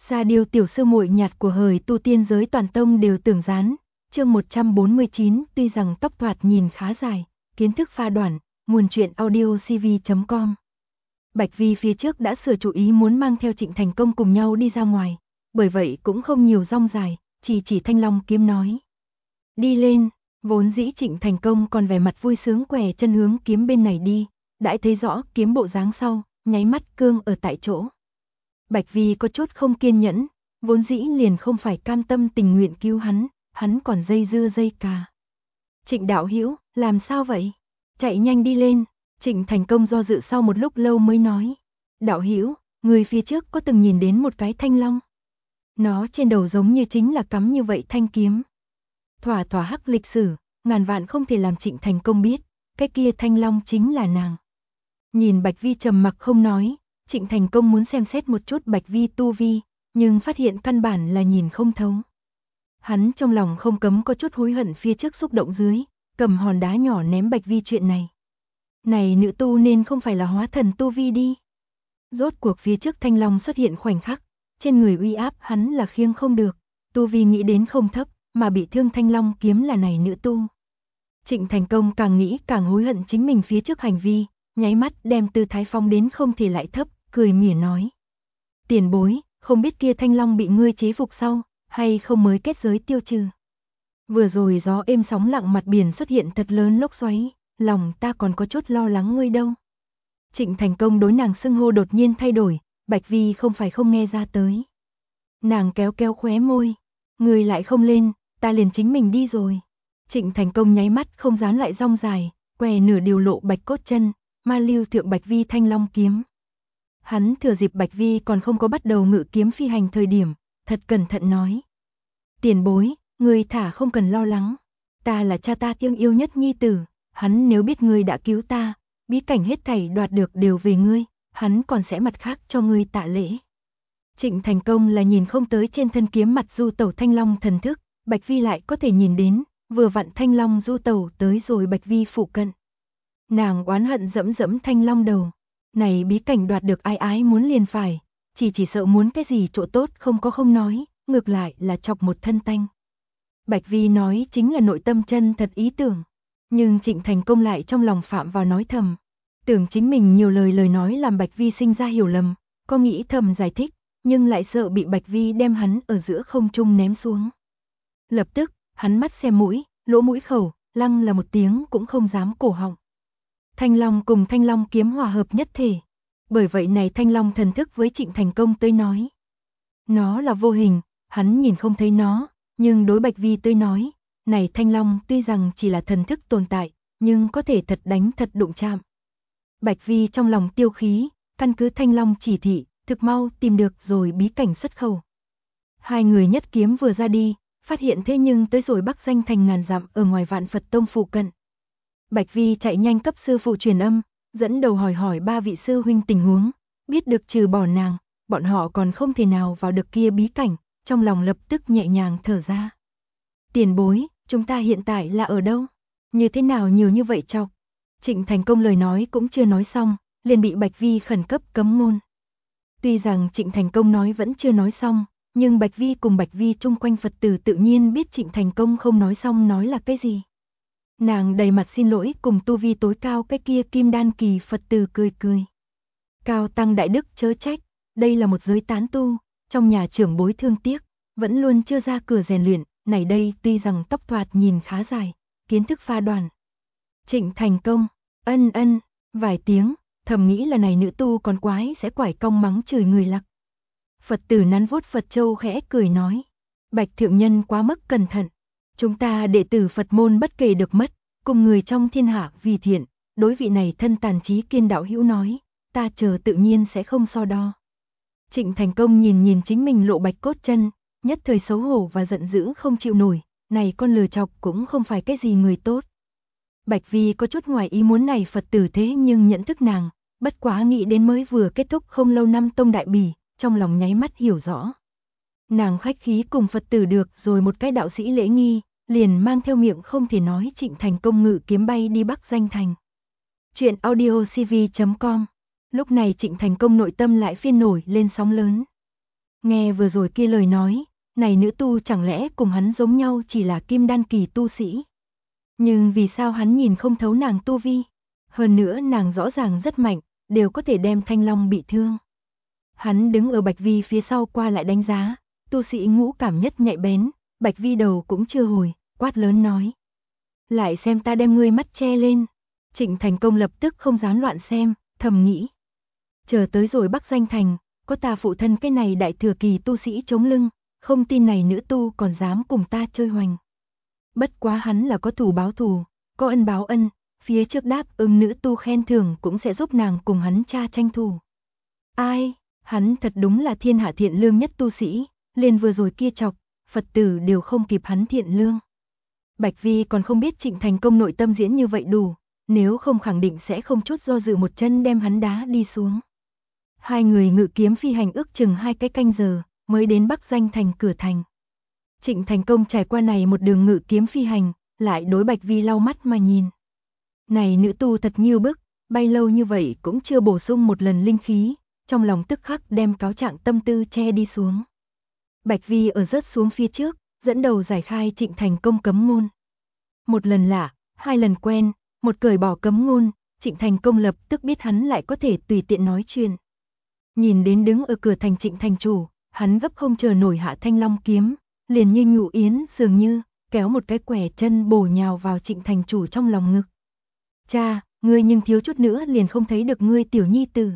Ra điều tiểu sư muội nhạt của hời tu tiên giới toàn tông đều tưởng dán. Chương 149, tuy rằng tóc thoạt nhìn khá dài, kiến thức pha đoản, nguồn truyện audiocv.com. Bạch Vi phía trước đã sửa chủ ý muốn mang theo Trịnh Thành Công cùng nhau đi ra ngoài, bởi vậy cũng không nhiều rong dài, chỉ Thanh Long kiếm nói. Đi lên, vốn dĩ Trịnh Thành Công còn vẻ mặt vui sướng quẻ chân hướng kiếm bên này đi, đãi thấy rõ kiếm bộ dáng sau, nháy mắt cương ở tại chỗ. Bạch Vi có chút không kiên nhẫn, vốn dĩ liền không phải cam tâm tình nguyện cứu hắn còn dây dưa dây cà. Trịnh đạo hữu, làm sao vậy? Chạy nhanh đi lên. Trịnh Thành Công do dự sau một lúc lâu mới nói. Đạo hữu, người phía trước có từng nhìn đến một cái thanh long? Nó trên đầu giống như chính là cắm như vậy thanh kiếm. Thỏa hắc lịch sử, ngàn vạn không thể làm Trịnh Thành Công biết, cái kia thanh long chính là nàng. Nhìn Bạch Vi trầm mặc không nói, Trịnh Thành Công muốn xem xét một chút Bạch Vi tu vi, nhưng phát hiện căn bản là nhìn không thấu. Hắn trong lòng không cấm có chút hối hận phía trước xúc động dưới, cầm hòn đá nhỏ ném Bạch Vi chuyện này. Này nữ tu nên không phải là hóa thần tu vi đi. Rốt cuộc phía trước thanh long xuất hiện khoảnh khắc, trên người uy áp hắn là khiêng không được, tu vi nghĩ đến không thấp, mà bị thương thanh long kiếm là này nữ tu. Trịnh Thành Công càng nghĩ càng hối hận chính mình phía trước hành vi, nháy mắt đem tư thái phong đến không thể lại thấp, cười mỉa nói. Tiền bối, không biết kia thanh long bị ngươi chế phục sau, hay không mới kết giới tiêu trừ. Vừa rồi gió êm sóng lặng mặt biển xuất hiện thật lớn lốc xoáy, lòng ta còn có chút lo lắng ngươi đâu. Trịnh Thành Công đối nàng xưng hô đột nhiên thay đổi, Bạch Vi không phải không nghe ra tới. Nàng kéo khóe môi, ngươi lại không lên, ta liền chính mình đi rồi. Trịnh Thành Công nháy mắt không dám lại rong dài, què nửa điều lộ bạch cốt chân, ma lưu thượng Bạch Vi thanh long kiếm. Hắn thừa dịp Bạch Vi còn không có bắt đầu ngự kiếm phi hành thời điểm, thật cẩn thận nói. Tiền bối, ngươi thả không cần lo lắng, ta là cha ta thiêng yêu nhất nhi tử, hắn nếu biết ngươi đã cứu ta, bí cảnh hết thảy đoạt được đều về ngươi, hắn còn sẽ mặt khác cho ngươi tạ lễ. Trịnh Thành Công là nhìn không tới trên thân kiếm mặt du tẩu thanh long thần thức, Bạch Vi lại có thể nhìn đến, vừa vặn thanh long du tẩu tới rồi Bạch Vi phụ cận. Nàng oán hận dẫm thanh long đầu, này bí cảnh đoạt được ai muốn liền phải, chỉ sợ muốn cái gì chỗ tốt không nói, ngược lại là chọc một thân tanh. Bạch Vi nói chính là nội tâm chân thật ý tưởng, nhưng Trịnh Thành Công lại trong lòng phạm vào nói thầm, tưởng chính mình nhiều lời nói làm Bạch Vi sinh ra hiểu lầm, có nghĩ thầm giải thích, nhưng lại sợ bị Bạch Vi đem hắn ở giữa không trung ném xuống. Lập tức, hắn mắt xem mũi, lỗ mũi khẩu, lăng là một tiếng cũng không dám cổ họng. Thanh long cùng thanh long kiếm hòa hợp nhất thể, bởi vậy này thanh long thần thức với Trịnh Thành Công tới nói. Nó là vô hình, hắn nhìn không thấy nó, nhưng đối Bạch Vi tới nói, này thanh long tuy rằng chỉ là thần thức tồn tại, nhưng có thể thật đánh thật đụng chạm. Bạch Vi trong lòng tiêu khí, căn cứ thanh long chỉ thị, thực mau tìm được rồi bí cảnh xuất khẩu. Hai người nhất kiếm vừa ra đi, phát hiện thế nhưng tới rồi Bắc Danh thành ngàn dặm ở ngoài Vạn Phật Tông phụ cận. Bạch Vi chạy nhanh cấp sư phụ truyền âm, dẫn đầu hỏi ba vị sư huynh tình huống, biết được trừ bỏ nàng, bọn họ còn không thể nào vào được kia bí cảnh, trong lòng lập tức nhẹ nhàng thở ra. Tiền bối, chúng ta hiện tại là ở đâu? Như thế nào nhiều như vậy chọc? Trịnh Thành Công lời nói cũng chưa nói xong, liền bị Bạch Vi khẩn cấp cấm ngôn. Tuy rằng Trịnh Thành Công nói vẫn chưa nói xong, nhưng Bạch Vi cùng Bạch Vi chung quanh Phật tử tự nhiên biết Trịnh Thành Công không nói xong nói là cái gì. Nàng đầy mặt xin lỗi cùng tu vi tối cao cái kia kim đan kỳ Phật tử cười. Cao tăng đại đức chớ trách, đây là một giới tán tu, trong nhà trưởng bối thương tiếc, vẫn luôn chưa ra cửa rèn luyện, này đây tuy rằng tóc thoạt nhìn khá dài, kiến thức pha đoản. Trịnh Thành Công, ân, vài tiếng, thầm nghĩ là này nữ tu còn quái sẽ quải cong mắng chửi người lặc. Phật tử nắn vuốt Phật châu khẽ cười nói, Bạch thượng nhân quá mức cẩn thận, chúng ta đệ tử Phật môn bất kể được mất, cùng người trong thiên hạ vì thiện, đối vị này thân tàn trí kiên đạo hữu nói, ta chờ tự nhiên sẽ không so đo. Trịnh Thành Công nhìn chính mình lộ bạch cốt chân, nhất thời xấu hổ và giận dữ không chịu nổi, này con lừa chọc cũng không phải cái gì người tốt. Bạch Vi có chút ngoài ý muốn này Phật tử thế nhưng nhận thức nàng, bất quá nghĩ đến mới vừa kết thúc không lâu năm tông đại bỉ, trong lòng nháy mắt hiểu rõ. Nàng khách khí cùng Phật tử được rồi một cái đạo sĩ lễ nghi, liền mang theo miệng không thể nói Trịnh Thành Công ngự kiếm bay đi Bắc Danh thành. Chuyện audiocv.com. Lúc này Trịnh Thành Công nội tâm lại phiên nổi lên sóng lớn. Nghe vừa rồi kia lời nói, này nữ tu chẳng lẽ cùng hắn giống nhau chỉ là kim đan kỳ tu sĩ. Nhưng vì sao hắn nhìn không thấu nàng tu vi? Hơn nữa nàng rõ ràng rất mạnh, đều có thể đem Thanh Long bị thương. Hắn đứng ở Bạch Vi phía sau qua lại đánh giá, tu sĩ ngũ cảm nhất nhạy bén, Bạch Vi đầu cũng chưa hồi, quát lớn nói. Lại xem ta đem ngươi mắt che lên. Trịnh Thành Công lập tức không dám loạn xem, thầm nghĩ. Chờ tới rồi Bắc Danh Thành, có ta phụ thân cái này đại thừa kỳ tu sĩ chống lưng, không tin này nữ tu còn dám cùng ta chơi hoành. Bất quá hắn là có thù báo thù, có ân báo ân, phía trước đáp ứng nữ tu khen thưởng cũng sẽ giúp nàng cùng hắn cha tranh thù. Ai, hắn thật đúng là thiên hạ thiện lương nhất tu sĩ, liền vừa rồi kia chọc, Phật tử đều không kịp hắn thiện lương. Bạch Vi còn không biết Trịnh Thành Công nội tâm diễn như vậy đủ, nếu không khẳng định sẽ không chút do dự một chân đem hắn đá đi xuống. Hai người ngự kiếm phi hành ước chừng 2 cái canh giờ, mới đến Bắc Danh Thành cửa thành. Trịnh Thành Công trải qua này một đường ngự kiếm phi hành, lại đối Bạch Vi lau mắt mà nhìn. Này nữ tu thật nghiêu bức, bay lâu như vậy cũng chưa bổ sung một lần linh khí, trong lòng tức khắc đem cáo trạng tâm tư che đi xuống. Bạch Vi ở rớt xuống phía trước, dẫn đầu giải khai Trịnh Thành Công cấm ngôn. Một lần lạ, 2 lần quen, một cởi bỏ cấm ngôn, Trịnh Thành Công lập tức biết hắn lại có thể tùy tiện nói chuyện. Nhìn đến đứng ở cửa thành Trịnh thành chủ, hắn gấp không chờ nổi hạ Thanh Long kiếm, liền như nhũ yến dường như, kéo một cái quẻ chân bổ nhào vào Trịnh thành chủ trong lòng ngực. Cha, ngươi nhưng thiếu chút nữa liền không thấy được ngươi tiểu nhi tử.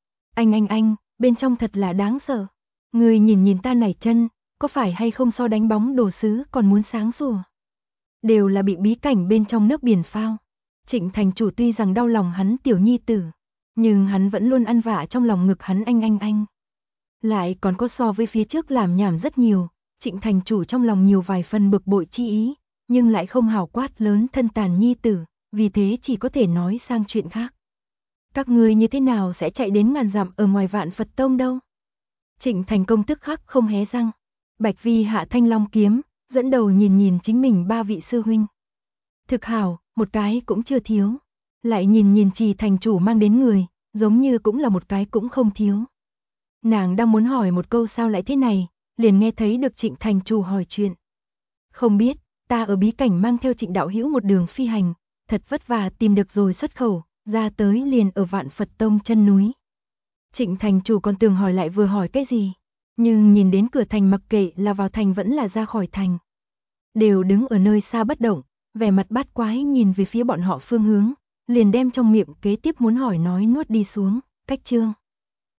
Anh, bên trong thật là đáng sợ. Ngươi nhìn ta này chân, có phải hay không so đánh bóng đồ sứ còn muốn sáng sủa. Đều là bị bí cảnh bên trong nước biển phao. Trịnh thành chủ tuy rằng đau lòng hắn tiểu nhi tử, nhưng hắn vẫn luôn ăn vạ trong lòng ngực hắn anh. Lại còn có so với phía trước làm nhảm rất nhiều, Trịnh thành chủ trong lòng nhiều vài phần bực bội chi ý, nhưng lại không hào quát lớn thân tàn nhi tử, vì thế chỉ có thể nói sang chuyện khác. Các ngươi như thế nào sẽ chạy đến ngàn dặm ở ngoài Vạn Phật Tông đâu? Trịnh Thành Công tức khắc không hé răng. Bạch Vi hạ Thanh Long kiếm, dẫn đầu nhìn chính mình 3 vị sư huynh. Thực hảo, một cái cũng chưa thiếu. Lại nhìn Trì thành chủ mang đến người, giống như cũng là một cái cũng không thiếu. Nàng đang muốn hỏi một câu sao lại thế này, liền nghe thấy được Trịnh thành chủ hỏi chuyện. Không biết, ta ở bí cảnh mang theo Trịnh đạo hữu một đường phi hành, thật vất vả tìm được rồi xuất khẩu, ra tới liền ở Vạn Phật Tông chân núi. Trịnh thành chủ còn tưởng hỏi lại vừa hỏi cái gì, nhưng nhìn đến cửa thành mặc kệ là vào thành vẫn là ra khỏi thành. Đều đứng ở nơi xa bất động, vẻ mặt bát quái nhìn về phía bọn họ phương hướng, liền đem trong miệng kế tiếp muốn hỏi nói nuốt đi xuống, cách chương.